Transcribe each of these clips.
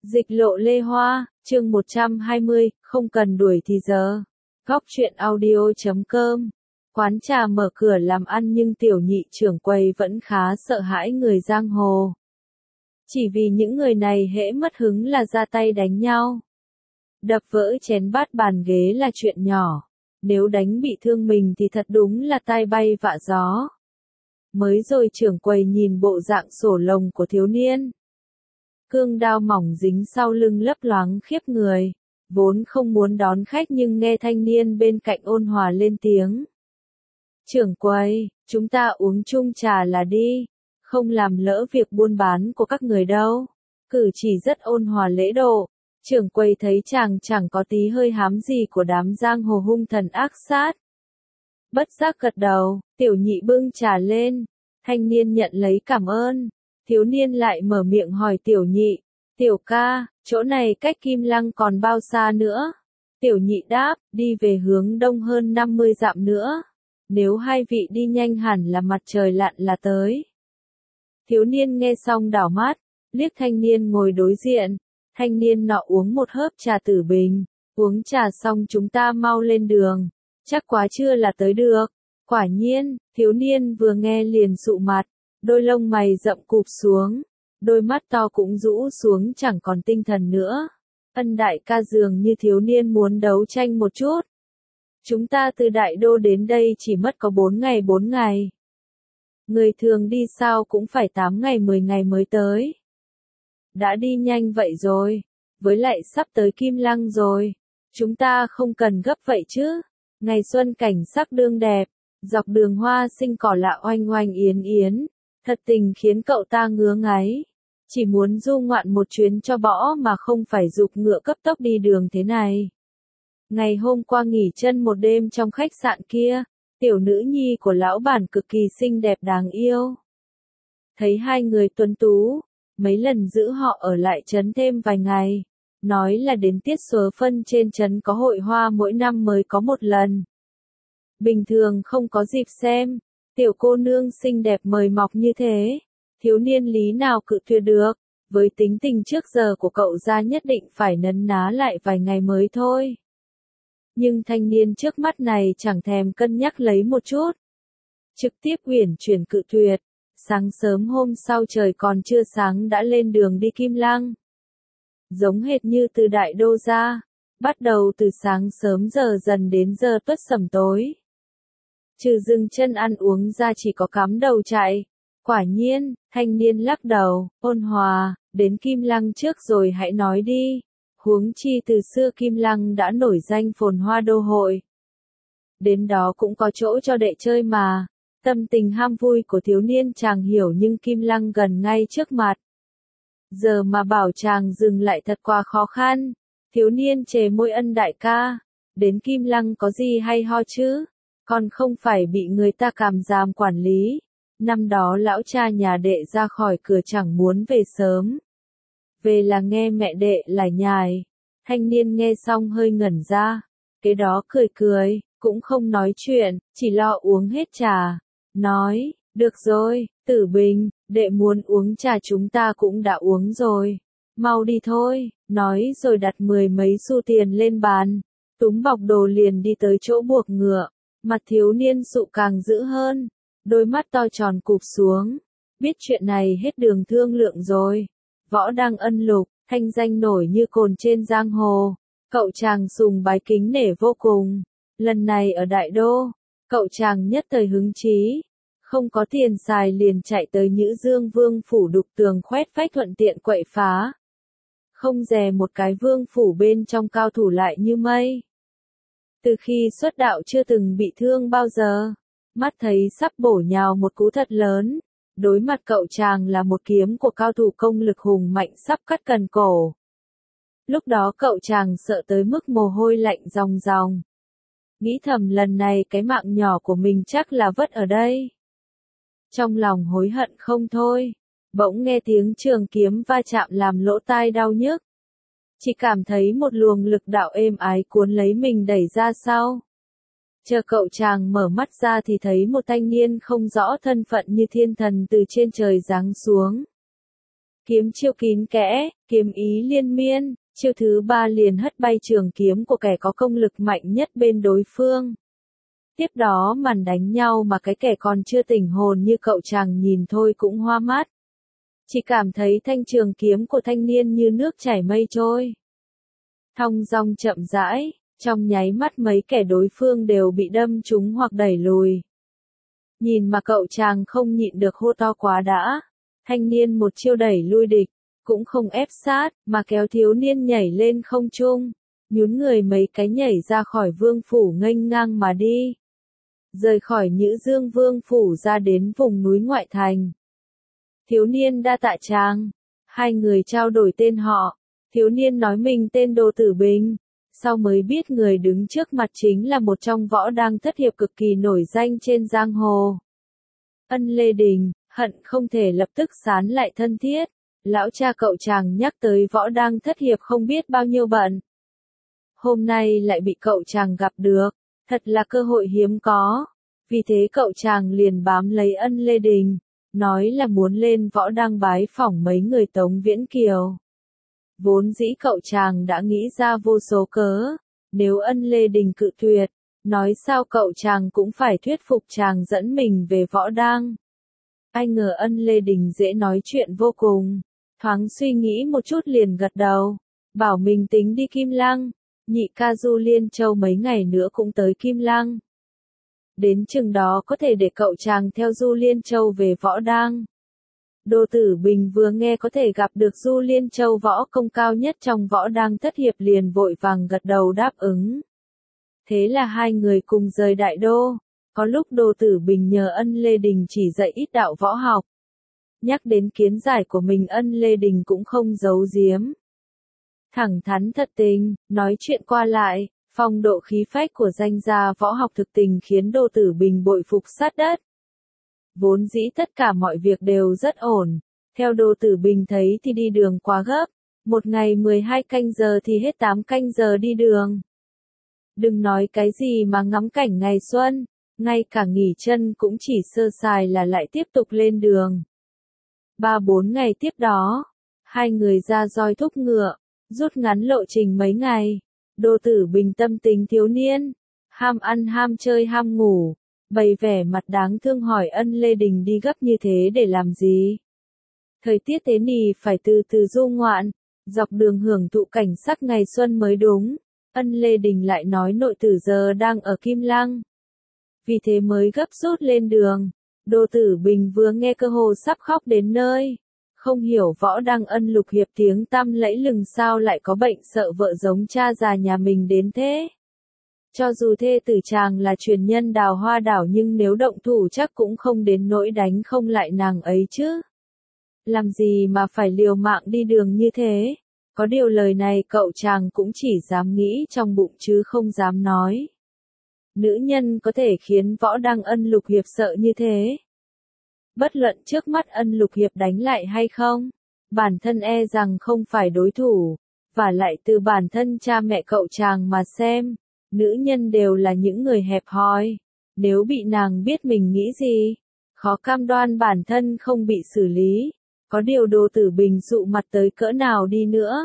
Dịch lộ Lê Hoa, chương 120, không cần đuổi thì giờ. Góc truyện audio.com. Quán trà mở cửa làm ăn nhưng tiểu nhị trưởng quầy vẫn khá sợ hãi người giang hồ. Chỉ vì những người này hễ mất hứng là ra tay đánh nhau. Đập vỡ chén bát bàn ghế là chuyện nhỏ. Nếu đánh bị thương mình thì thật đúng là tai bay vạ gió. Mới rồi trưởng quầy nhìn bộ dạng sổ lồng của thiếu niên. Cương đao mỏng dính sau lưng lấp loáng khiếp người. Vốn không muốn đón khách nhưng nghe thanh niên bên cạnh ôn hòa lên tiếng. Trưởng quầy, chúng ta uống chung trà là đi. Không làm lỡ việc buôn bán của các người đâu. Cử chỉ rất ôn hòa lễ độ. Trưởng quầy thấy chàng chẳng có tí hơi hám gì của đám giang hồ hung thần ác sát. Bất giác gật đầu, tiểu nhị bưng trà lên. Thanh niên nhận lấy cảm ơn. Thiếu niên lại mở miệng hỏi tiểu nhị. Tiểu ca, chỗ này cách Kim Lăng còn bao xa nữa? Tiểu nhị đáp, đi về hướng đông hơn 50 dặm nữa. Nếu hai vị đi nhanh hẳn là mặt trời lặn là tới. Thiếu niên nghe xong đảo mắt, liếc thanh niên ngồi đối diện. Thanh niên nọ uống một hớp trà tử bình. Uống trà xong chúng ta mau lên đường. Chắc quá trưa là tới được. Quả nhiên, thiếu niên vừa nghe liền sụ mặt. Đôi lông mày rậm cụp xuống. Đôi mắt to cũng rũ xuống chẳng còn tinh thần nữa. Ân đại ca dường như thiếu niên muốn đấu tranh một chút. Chúng ta từ Đại Đô đến đây chỉ mất có 4 ngày. Người thường đi sao cũng phải 8 ngày 10 ngày mới tới. Đã đi nhanh vậy rồi. Với lại sắp tới Kim Lăng rồi. Chúng ta không cần gấp vậy chứ. Ngày xuân cảnh sắc đương đẹp. Dọc đường hoa sinh cỏ lạ oanh oanh yến yến. Thật tình khiến cậu ta ngứa ngáy. Chỉ muốn du ngoạn một chuyến cho bỏ mà không phải giục ngựa cấp tốc đi đường thế này. Ngày hôm qua nghỉ chân một đêm trong khách sạn kia, tiểu nữ nhi của lão bản cực kỳ xinh đẹp đáng yêu. Thấy hai người tuấn tú, mấy lần giữ họ ở lại trấn thêm vài ngày. Nói là đến tiết số phân trên trấn có hội hoa mỗi năm mới có một lần. Bình thường không có dịp xem. Tiểu cô nương xinh đẹp mời mọc như thế, thiếu niên lý nào cự tuyệt được, với tính tình trước giờ của cậu ra nhất định phải nấn ná lại vài ngày mới thôi. Nhưng thanh niên trước mắt này chẳng thèm cân nhắc lấy một chút. Trực tiếp uyển chuyển cự tuyệt, sáng sớm hôm sau trời còn chưa sáng đã lên đường đi Kim Lăng. Giống hệt như từ Đại Đô ra, bắt đầu từ sáng sớm giờ dần đến giờ tuất sẩm tối. Trừ dừng chân ăn uống ra chỉ có cắm đầu chạy. Quả nhiên, thanh niên lắc đầu, ôn hòa, đến Kim Lăng trước rồi hãy nói đi. Huống chi từ xưa Kim Lăng đã nổi danh phồn hoa đô hội. Đến đó cũng có chỗ cho đệ chơi mà. Tâm tình ham vui của thiếu niên chàng hiểu nhưng Kim Lăng gần ngay trước mặt. Giờ mà bảo chàng dừng lại thật quá khó khăn. Thiếu niên chề môi ân đại ca. Đến Kim Lăng có gì hay ho chứ? Còn không phải bị người ta càm giam quản lý. Năm đó lão cha nhà đệ ra khỏi cửa chẳng muốn về sớm. Về là nghe mẹ đệ lải nhải. Thanh niên nghe xong hơi ngẩn ra. Kế đó cười, cũng không nói chuyện, chỉ lo uống hết trà. Nói, được rồi, Tử Bình, đệ muốn uống trà chúng ta cũng đã uống rồi. Mau đi thôi, nói rồi đặt 10 mấy xu tiền lên bàn. Túm bọc đồ liền đi tới chỗ buộc ngựa. Mặt thiếu niên sụ càng dữ hơn, đôi mắt to tròn cụp xuống, biết chuyện này hết đường thương lượng rồi. Võ đang ân lục, thanh danh nổi như cồn trên giang hồ, cậu chàng sùng bái kính nể vô cùng. Lần này ở Đại Đô, cậu chàng nhất thời hứng chí, không có tiền xài liền chạy tới Nhữ Dương Vương phủ đục tường khoét vách thuận tiện quậy phá. Không dè một cái vương phủ bên trong cao thủ lại như mây. Từ khi xuất đạo chưa từng bị thương bao giờ, mắt thấy sắp bổ nhào một cú thật lớn, đối mặt cậu chàng là một kiếm của cao thủ công lực hùng mạnh sắp cắt cần cổ. Lúc đó cậu chàng sợ tới mức mồ hôi lạnh ròng ròng. Nghĩ thầm lần này cái mạng nhỏ của mình chắc là vất ở đây. Trong lòng hối hận không thôi, bỗng nghe tiếng trường kiếm va chạm làm lỗ tai đau nhức. Chỉ cảm thấy một luồng lực đạo êm ái cuốn lấy mình đẩy ra sau. Chờ cậu chàng mở mắt ra thì thấy một thanh niên không rõ thân phận như thiên thần từ trên trời giáng xuống. Kiếm chiêu kín kẽ, kiếm ý liên miên, chiêu thứ 3 liền hất bay trường kiếm của kẻ có công lực mạnh nhất bên đối phương. Tiếp đó màn đánh nhau mà cái kẻ còn chưa tỉnh hồn như cậu chàng nhìn thôi cũng hoa mắt. Chỉ cảm thấy thanh trường kiếm của thanh niên như nước chảy mây trôi. Thong dong chậm rãi, trong nháy mắt mấy kẻ đối phương đều bị đâm trúng hoặc đẩy lùi. Nhìn mà cậu chàng không nhịn được hô to quá đã. Thanh niên một chiêu đẩy lui địch, cũng không ép sát, mà kéo thiếu niên nhảy lên không trung, nhún người mấy cái nhảy ra khỏi vương phủ nghênh ngang mà đi. Rời khỏi Nhữ Dương vương phủ ra đến vùng núi ngoại thành. Thiếu niên đa tạ chàng. Hai người trao đổi tên họ. Thiếu niên nói mình tên Đồ Tử Bình. Sau mới biết người đứng trước mặt chính là một trong võ đang thất hiệp cực kỳ nổi danh trên giang hồ. Ân Lê Đình, hận không thể lập tức sán lại thân thiết. Lão cha cậu chàng nhắc tới võ đang thất hiệp không biết bao nhiêu bận. Hôm nay lại bị cậu chàng gặp được, thật là cơ hội hiếm có. Vì thế cậu chàng liền bám lấy Ân Lê Đình, nói là muốn lên võ đang bái phỏng mấy người Tống Viễn Kiều. Vốn dĩ cậu chàng đã nghĩ ra vô số cớ, nếu Ân Lê Đình cự tuyệt, nói sao cậu chàng cũng phải thuyết phục chàng dẫn mình về võ đang. Ai ngờ Ân Lê Đình dễ nói chuyện vô cùng, thoáng suy nghĩ một chút liền gật đầu, bảo mình tính đi Kim Lăng, nhị ca Du Liên Châu mấy ngày nữa cũng tới Kim Lăng. Đến chừng đó có thể để cậu chàng theo Du Liên Châu về võ đang. Đồ Tử Bình vừa nghe có thể gặp được Du Liên Châu võ công cao nhất trong võ đang thất hiệp liền vội vàng gật đầu đáp ứng. Thế là hai người cùng rời đại đô, có lúc Đồ Tử Bình nhờ Ân Lê Đình chỉ dạy ít đạo võ học. Nhắc đến kiến giải của mình Ân Lê Đình cũng không giấu giếm. Thẳng thắn thật tình, nói chuyện qua lại, phong độ khí phách của danh gia võ học thực tình khiến Đồ Tử Bình bội phục sát đất. Vốn dĩ tất cả mọi việc đều rất ổn, theo Đồ Tử Bình thấy thì đi đường quá gấp, một ngày 12 canh giờ thì hết 8 canh giờ đi đường. Đừng nói cái gì mà ngắm cảnh ngày xuân, ngay cả nghỉ chân cũng chỉ sơ sài là lại tiếp tục lên đường. 3-4 ngày tiếp đó, hai người ra roi thúc ngựa, rút ngắn lộ trình mấy ngày. Đồ Tử Bình tâm tình thiếu niên, ham ăn ham chơi ham ngủ, bày vẻ mặt đáng thương hỏi Ân Lê Đình đi gấp như thế để làm gì. Thời tiết thế nì phải từ từ du ngoạn, dọc đường hưởng thụ cảnh sắc ngày xuân mới đúng. Ân Lê Đình lại nói nội tử giờ đang ở Kim Lăng. Vì thế mới gấp rút lên đường. Đồ Tử Bình vừa nghe cơ hồ sắp khóc đến nơi. Không hiểu võ đang Ân Lục Hiệp tiếng tăm lẫy lừng sao lại có bệnh sợ vợ giống cha già nhà mình đến thế. Cho dù thê tử chàng là truyền nhân Đào Hoa Đảo nhưng nếu động thủ chắc cũng không đến nỗi đánh không lại nàng ấy chứ. Làm gì mà phải liều mạng đi đường như thế. Có điều lời này cậu chàng cũng chỉ dám nghĩ trong bụng chứ không dám nói. Nữ nhân có thể khiến võ đang Ân Lục Hiệp sợ như thế. Bất luận trước mắt Ân Lục Hiệp đánh lại hay không, bản thân e rằng không phải đối thủ, và lại từ bản thân cha mẹ cậu chàng mà xem, nữ nhân đều là những người hẹp hòi, nếu bị nàng biết mình nghĩ gì, khó cam đoan bản thân không bị xử lý, có điều Đồ Tử Bình dụ mặt tới cỡ nào đi nữa.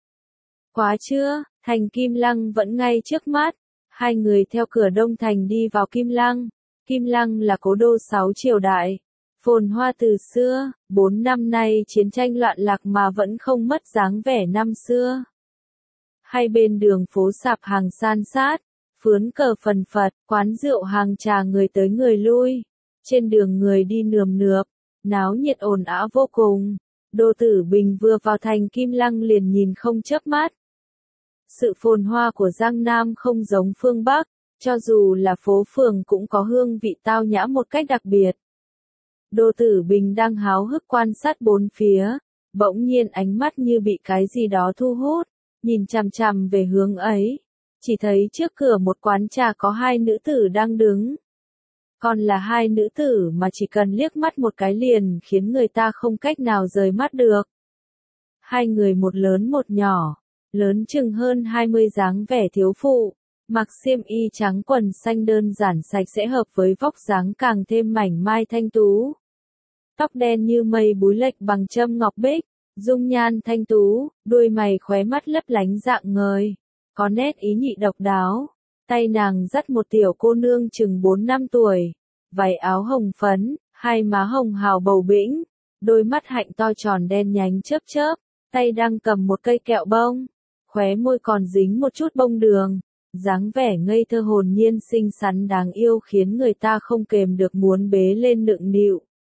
Quá chưa, thành Kim Lăng vẫn ngay trước mắt, hai người theo cửa Đông Thành đi vào Kim Lăng. Kim Lăng là cố đô 6 triều đại, phồn hoa từ xưa, 4 năm nay chiến tranh loạn lạc mà vẫn không mất dáng vẻ năm xưa. Hai bên đường phố sạp hàng san sát, phướn cờ phần phật, quán rượu hàng trà người tới người lui, trên đường người đi nườm nượp, náo nhiệt ồn ào vô cùng. Đồ Tử Bình vừa vào thành Kim Lăng liền nhìn không chớp mắt. Sự phồn hoa của Giang Nam không giống phương Bắc, cho dù là phố phường cũng có hương vị tao nhã một cách đặc biệt. Đồ Tử Bình đang háo hức quan sát bốn phía, bỗng nhiên ánh mắt như bị cái gì đó thu hút, nhìn chằm chằm về hướng ấy, chỉ thấy trước cửa một quán trà có hai nữ tử đang đứng. Còn là hai nữ tử mà chỉ cần liếc mắt một cái liền khiến người ta không cách nào rời mắt được. Hai người một lớn một nhỏ, lớn chừng hơn 20 dáng vẻ thiếu phụ, mặc xiêm y trắng quần xanh đơn giản sạch sẽ hợp với vóc dáng càng thêm mảnh mai thanh tú. Tóc đen như mây búi lệch bằng châm ngọc bích, Dung nhan thanh tú, đuôi mày khóe mắt lấp lánh rạng ngời, có nét ý nhị độc đáo. Tay nàng dắt một tiểu cô nương chừng 4 năm tuổi, váy áo hồng phấn, hai má hồng hào bầu bĩnh, đôi mắt hạnh to tròn đen nhánh chớp chớp, tay đang cầm một cây kẹo bông, khóe môi còn dính một chút bông đường, dáng vẻ ngây thơ hồn nhiên xinh xắn đáng yêu khiến người ta không kềm được muốn bế lên nựng nịu.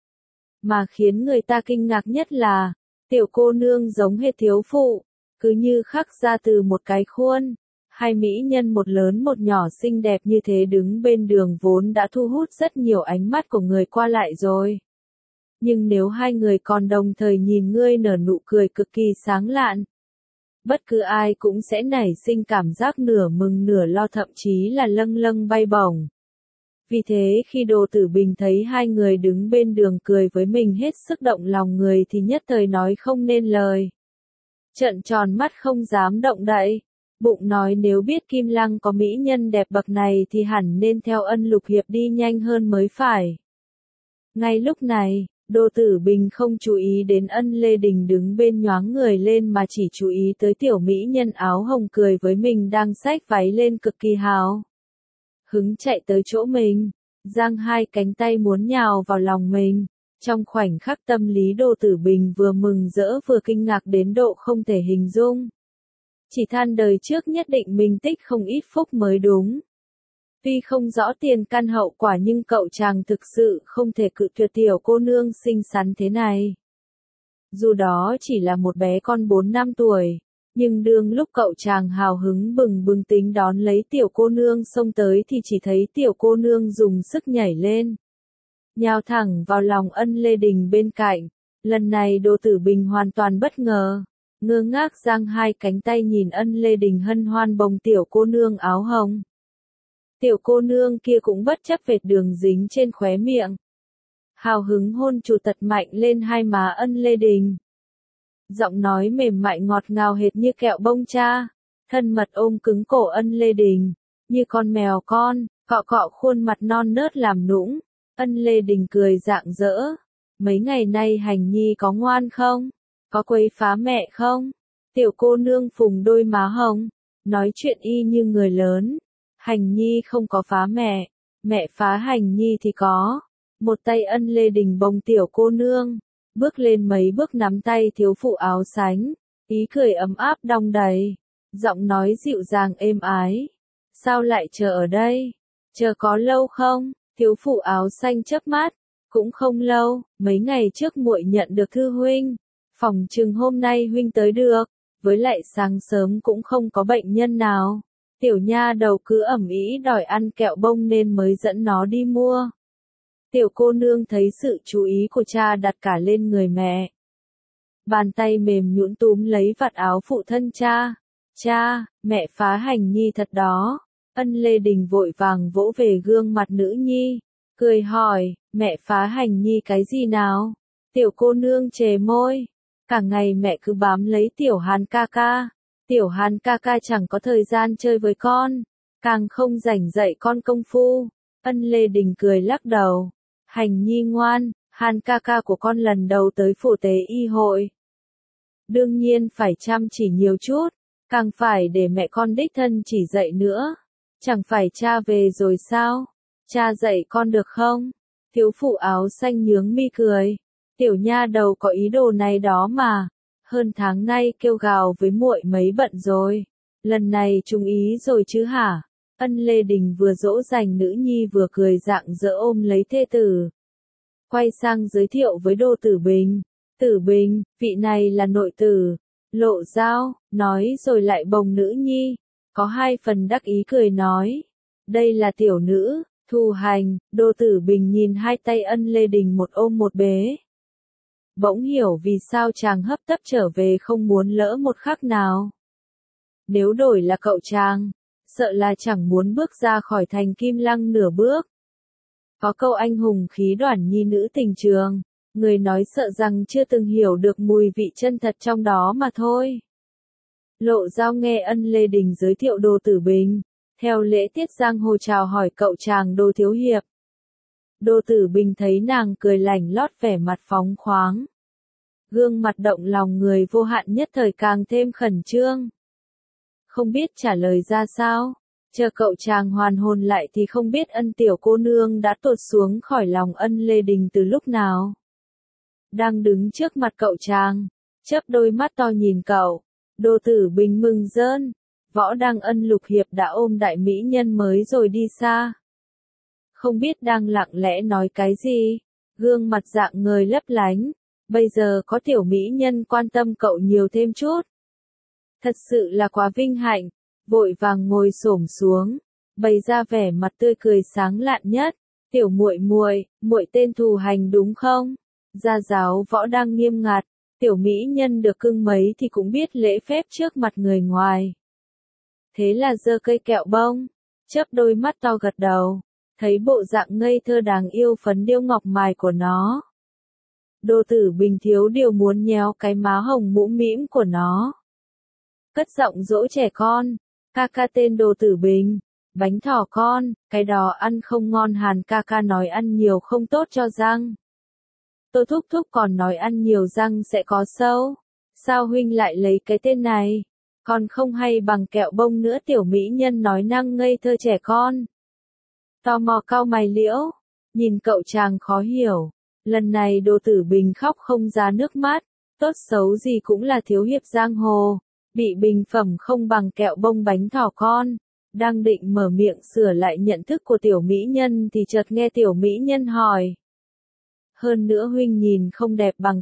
Mà khiến người ta kinh ngạc nhất là, tiểu cô nương giống hệt thiếu phụ, cứ như khắc ra từ một cái khuôn. Hai mỹ nhân một lớn một nhỏ xinh đẹp như thế đứng bên đường vốn đã thu hút rất nhiều ánh mắt của người qua lại rồi. Nhưng nếu hai người còn đồng thời nhìn ngươi nở nụ cười cực kỳ sáng lạn, bất cứ ai cũng sẽ nảy sinh cảm giác nửa mừng nửa lo, thậm chí là lâng lâng bay bổng. Vì thế khi Đồ Tử Bình thấy hai người đứng bên đường cười với mình hết sức động lòng người thì nhất thời nói không nên lời. Trợn tròn mắt không dám động đậy. Bụng nói nếu biết Kim Lăng có mỹ nhân đẹp bậc này thì hẳn nên theo Ân Lục Hiệp đi nhanh hơn mới phải. Ngay lúc này, Đồ Tử Bình không chú ý đến Ân Lê Đình đứng bên nhoáng người lên mà chỉ chú ý tới tiểu mỹ nhân áo hồng cười với mình đang xách váy lên cực kỳ hào hứng chạy tới chỗ mình, giang hai cánh tay muốn nhào vào lòng mình. Trong khoảnh khắc tâm lý Đồ Tử Bình vừa mừng rỡ vừa kinh ngạc đến độ không thể hình dung. Chỉ than đời trước nhất định mình tích không ít phúc mới đúng. Tuy không rõ tiền căn hậu quả nhưng cậu chàng thực sự không thể cự tuyệt tiểu cô nương xinh xắn thế này. Dù đó chỉ là một bé con 4 năm tuổi, nhưng đương lúc cậu chàng hào hứng bừng bừng tính đón lấy tiểu cô nương xông tới thì chỉ thấy tiểu cô nương dùng sức nhảy lên, nhào thẳng vào lòng Ân Lê Đình bên cạnh. Lần này Đồ Tử Bình hoàn toàn bất ngờ, ngơ ngác giang hai cánh tay nhìn Ân Lê Đình hân hoan bồng tiểu cô nương áo hồng. Tiểu cô nương kia cũng bất chấp vệt đường dính trên khóe miệng, hào hứng hôn chù tật mạnh lên hai má Ân Lê Đình. Giọng nói mềm mại ngọt ngào hệt như kẹo bông cha, thân mật ôm cứng cổ Ân Lê Đình, như con mèo con, cọ cọ khuôn mặt non nớt làm nũng. Ân Lê Đình cười rạng rỡ. Mấy ngày nay Hành Nhi có ngoan không? Có quấy phá mẹ không? Tiểu cô nương phùng đôi má hồng, nói chuyện y như người lớn. Hành Nhi không có phá mẹ, mẹ phá Hành Nhi thì có. Một tay Ân Lê Đình bồng tiểu cô nương, bước lên mấy bước nắm tay thiếu phụ áo xánh, ý cười ấm áp đong đầy, giọng nói dịu dàng êm ái. Sao lại chờ ở đây? Chờ có lâu không? Thiếu phụ áo xanh chớp mắt, cũng không lâu, mấy ngày trước muội nhận được thư huynh, phòng chừng hôm nay huynh tới được, với lại sáng sớm cũng không có bệnh nhân nào. Tiểu nha đầu cứ ẩm ĩ đòi ăn kẹo bông nên mới dẫn nó đi mua. Tiểu cô nương thấy sự chú ý của cha đặt cả lên người mẹ. Bàn tay mềm nhũn túm lấy vạt áo phụ thân cha. Cha, mẹ phá Hành Nhi thật đó. Ân Lê Đình vội vàng vỗ về gương mặt nữ nhi, cười hỏi, mẹ phá Hành Nhi cái gì nào? Tiểu cô nương chề môi, cả ngày mẹ cứ bám lấy Tiểu Hàn ca ca. Tiểu Hàn ca ca chẳng có thời gian chơi với con, càng không rảnh dạy con công phu. Ân Lê Đình cười lắc đầu, Hành Nhi ngoan, Hàn ca ca của con lần đầu tới phủ tế y hội. Đương nhiên phải chăm chỉ nhiều chút, càng phải để mẹ con đích thân chỉ dạy nữa. Chẳng phải cha về rồi sao? Cha dạy con được không? Thiếu phụ áo xanh nhướng mi cười. Tiểu nha đầu có ý đồ này đó mà. Hơn tháng nay kêu gào với muội mấy bận rồi. Lần này trung ý rồi chứ hả? Ân Lê Đình vừa dỗ dành nữ nhi vừa cười rạng rỡ ôm lấy thê tử. Quay sang giới thiệu với Đồ Tử Bình. Tử Bình, vị này là nội tử. Lộ Giao, nói rồi lại bồng nữ nhi. Có hai phần đắc ý cười nói. Đây là tiểu nữ, Thu Hành. Đồ Tử Bình nhìn hai tay Ân Lê Đình một ôm một bế. Bỗng hiểu vì sao chàng hấp tấp trở về không muốn lỡ một khắc nào. Nếu đổi là cậu chàng, sợ là chẳng muốn bước ra khỏi thành Kim Lăng nửa bước. Có câu anh hùng khí đoản nhi nữ tình trường, người nói sợ rằng chưa từng hiểu được mùi vị chân thật trong đó mà thôi. Lộ Giao nghe Ân Lê Đình giới thiệu Đồ Tử Bình, theo lễ tiết giang hồ chào hỏi cậu chàng Đồ thiếu hiệp. Đồ Tử Bình thấy nàng cười lảnh lót vẻ mặt phóng khoáng, Gương mặt động lòng người vô hạn nhất thời càng thêm khẩn trương. Không biết trả lời ra sao, chờ cậu chàng hoàn hồn lại thì không biết Ân tiểu cô nương đã tuột xuống khỏi lòng Ân Lê Đình từ lúc nào. Đang đứng trước mặt cậu chàng, chớp đôi mắt to nhìn cậu, Đô Tử Bình mừng rơn, Võ Đăng Ân Lục Hiệp đã ôm đại mỹ nhân mới rồi đi xa. Không biết đang lặng lẽ nói cái gì, gương mặt rạng ngời lấp lánh, bây giờ có tiểu mỹ nhân quan tâm cậu nhiều thêm chút. Thật sự là quá vinh hạnh, vội vàng ngồi xổm xuống, bày ra vẻ mặt tươi cười sáng lạn nhất, tiểu muội muội, muội tên Thù Hành đúng không? Gia giáo Võ Đăng nghiêm ngặt, tiểu mỹ nhân được cưng mấy thì cũng biết lễ phép trước mặt người ngoài. Thế là giơ cây kẹo bông, chớp đôi mắt to gật đầu, thấy bộ dạng ngây thơ đáng yêu phấn điêu ngọc mài của nó. Đô Tử Bình thiếu điều muốn nhéo cái má hồng mũm mĩm của nó. Cất giọng dỗ trẻ con, ca ca tên Đô Tử Bình, bánh thỏ con, cái đó ăn không ngon, Hàn ca ca nói ăn nhiều không tốt cho răng. Tô thúc thúc còn nói ăn nhiều răng sẽ có sâu. Sao huynh lại lấy cái tên này? Còn không hay bằng kẹo bông nữa, tiểu mỹ nhân nói năng ngây thơ trẻ con. Tò mò cau mày liễu, nhìn cậu chàng khó hiểu. Lần này Đô Tử Bình khóc không ra nước mắt, tốt xấu gì cũng là thiếu hiệp giang hồ, bị bình phẩm không bằng kẹo bông bánh thỏ con. Đang định mở miệng sửa lại nhận thức của tiểu mỹ nhân thì chợt nghe tiểu mỹ nhân hỏi. Hơn nữa huynh nhìn không đẹp bằng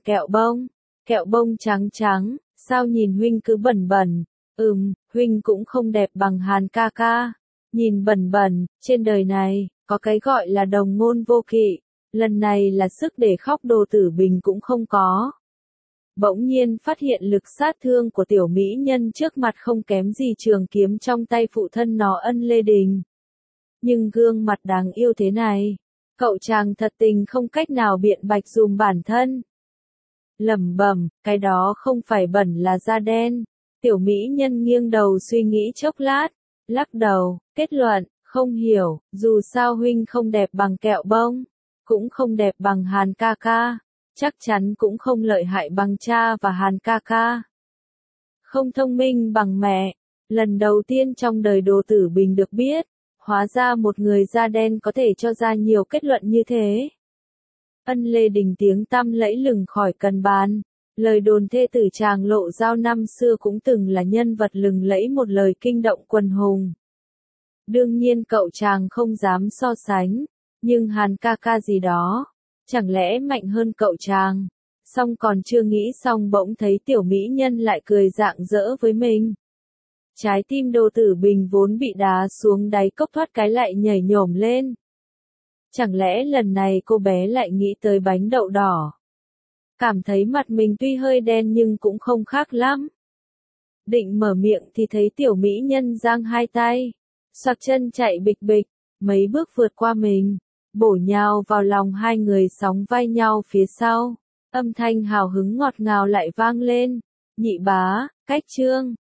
kẹo bông trắng trắng, sao nhìn huynh cứ bẩn bẩn, huynh cũng không đẹp bằng Hàn ca ca, nhìn bẩn bẩn, trên đời này, có cái gọi là đồng ngôn vô kỵ, lần này là sức để khóc Đô Tử Bình cũng không có. Bỗng nhiên phát hiện lực sát thương của tiểu mỹ nhân trước mặt không kém gì trường kiếm trong tay phụ thân nó Ân Lê Đình. Nhưng gương mặt đáng yêu thế này, cậu chàng thật tình không cách nào biện bạch dùm bản thân. Lẩm bẩm, cái đó không phải bẩn là da đen. Tiểu mỹ nhân nghiêng đầu suy nghĩ chốc lát, lắc đầu, kết luận, không hiểu, dù sao huynh không đẹp bằng kẹo bông, cũng không đẹp bằng Hàn ca ca, chắc chắn cũng không lợi hại bằng cha và Hàn ca ca. Không thông minh bằng mẹ, lần đầu tiên trong đời Đô Tử Bình được biết, hóa ra một người da đen có thể cho ra nhiều kết luận như thế. Ân Lê Đình tiếng tăm lẫy lừng khỏi cần bàn, lời đồn thê tử chàng Lộ Giao năm xưa cũng từng là nhân vật lừng lẫy một lời kinh động quần hùng. Đương nhiên cậu chàng không dám so sánh, nhưng Hàn ca ca gì đó, chẳng lẽ mạnh hơn cậu chàng? Xong còn chưa nghĩ xong bỗng thấy tiểu mỹ nhân lại cười rạng rỡ với mình. Trái tim Đô Tử Bình vốn bị đá xuống đáy cốc thoát cái lại nhảy nhổm lên. Chẳng lẽ lần này cô bé lại nghĩ tới bánh đậu đỏ? Cảm thấy mặt mình tuy hơi đen nhưng cũng không khác lắm. Định mở miệng thì thấy tiểu mỹ nhân giang hai tay, xoạc chân chạy bịch bịch, mấy bước vượt qua mình, bổ nhào vào lòng hai người sóng vai nhau phía sau. Âm thanh hào hứng ngọt ngào lại vang lên. Nhị bá, cách chương.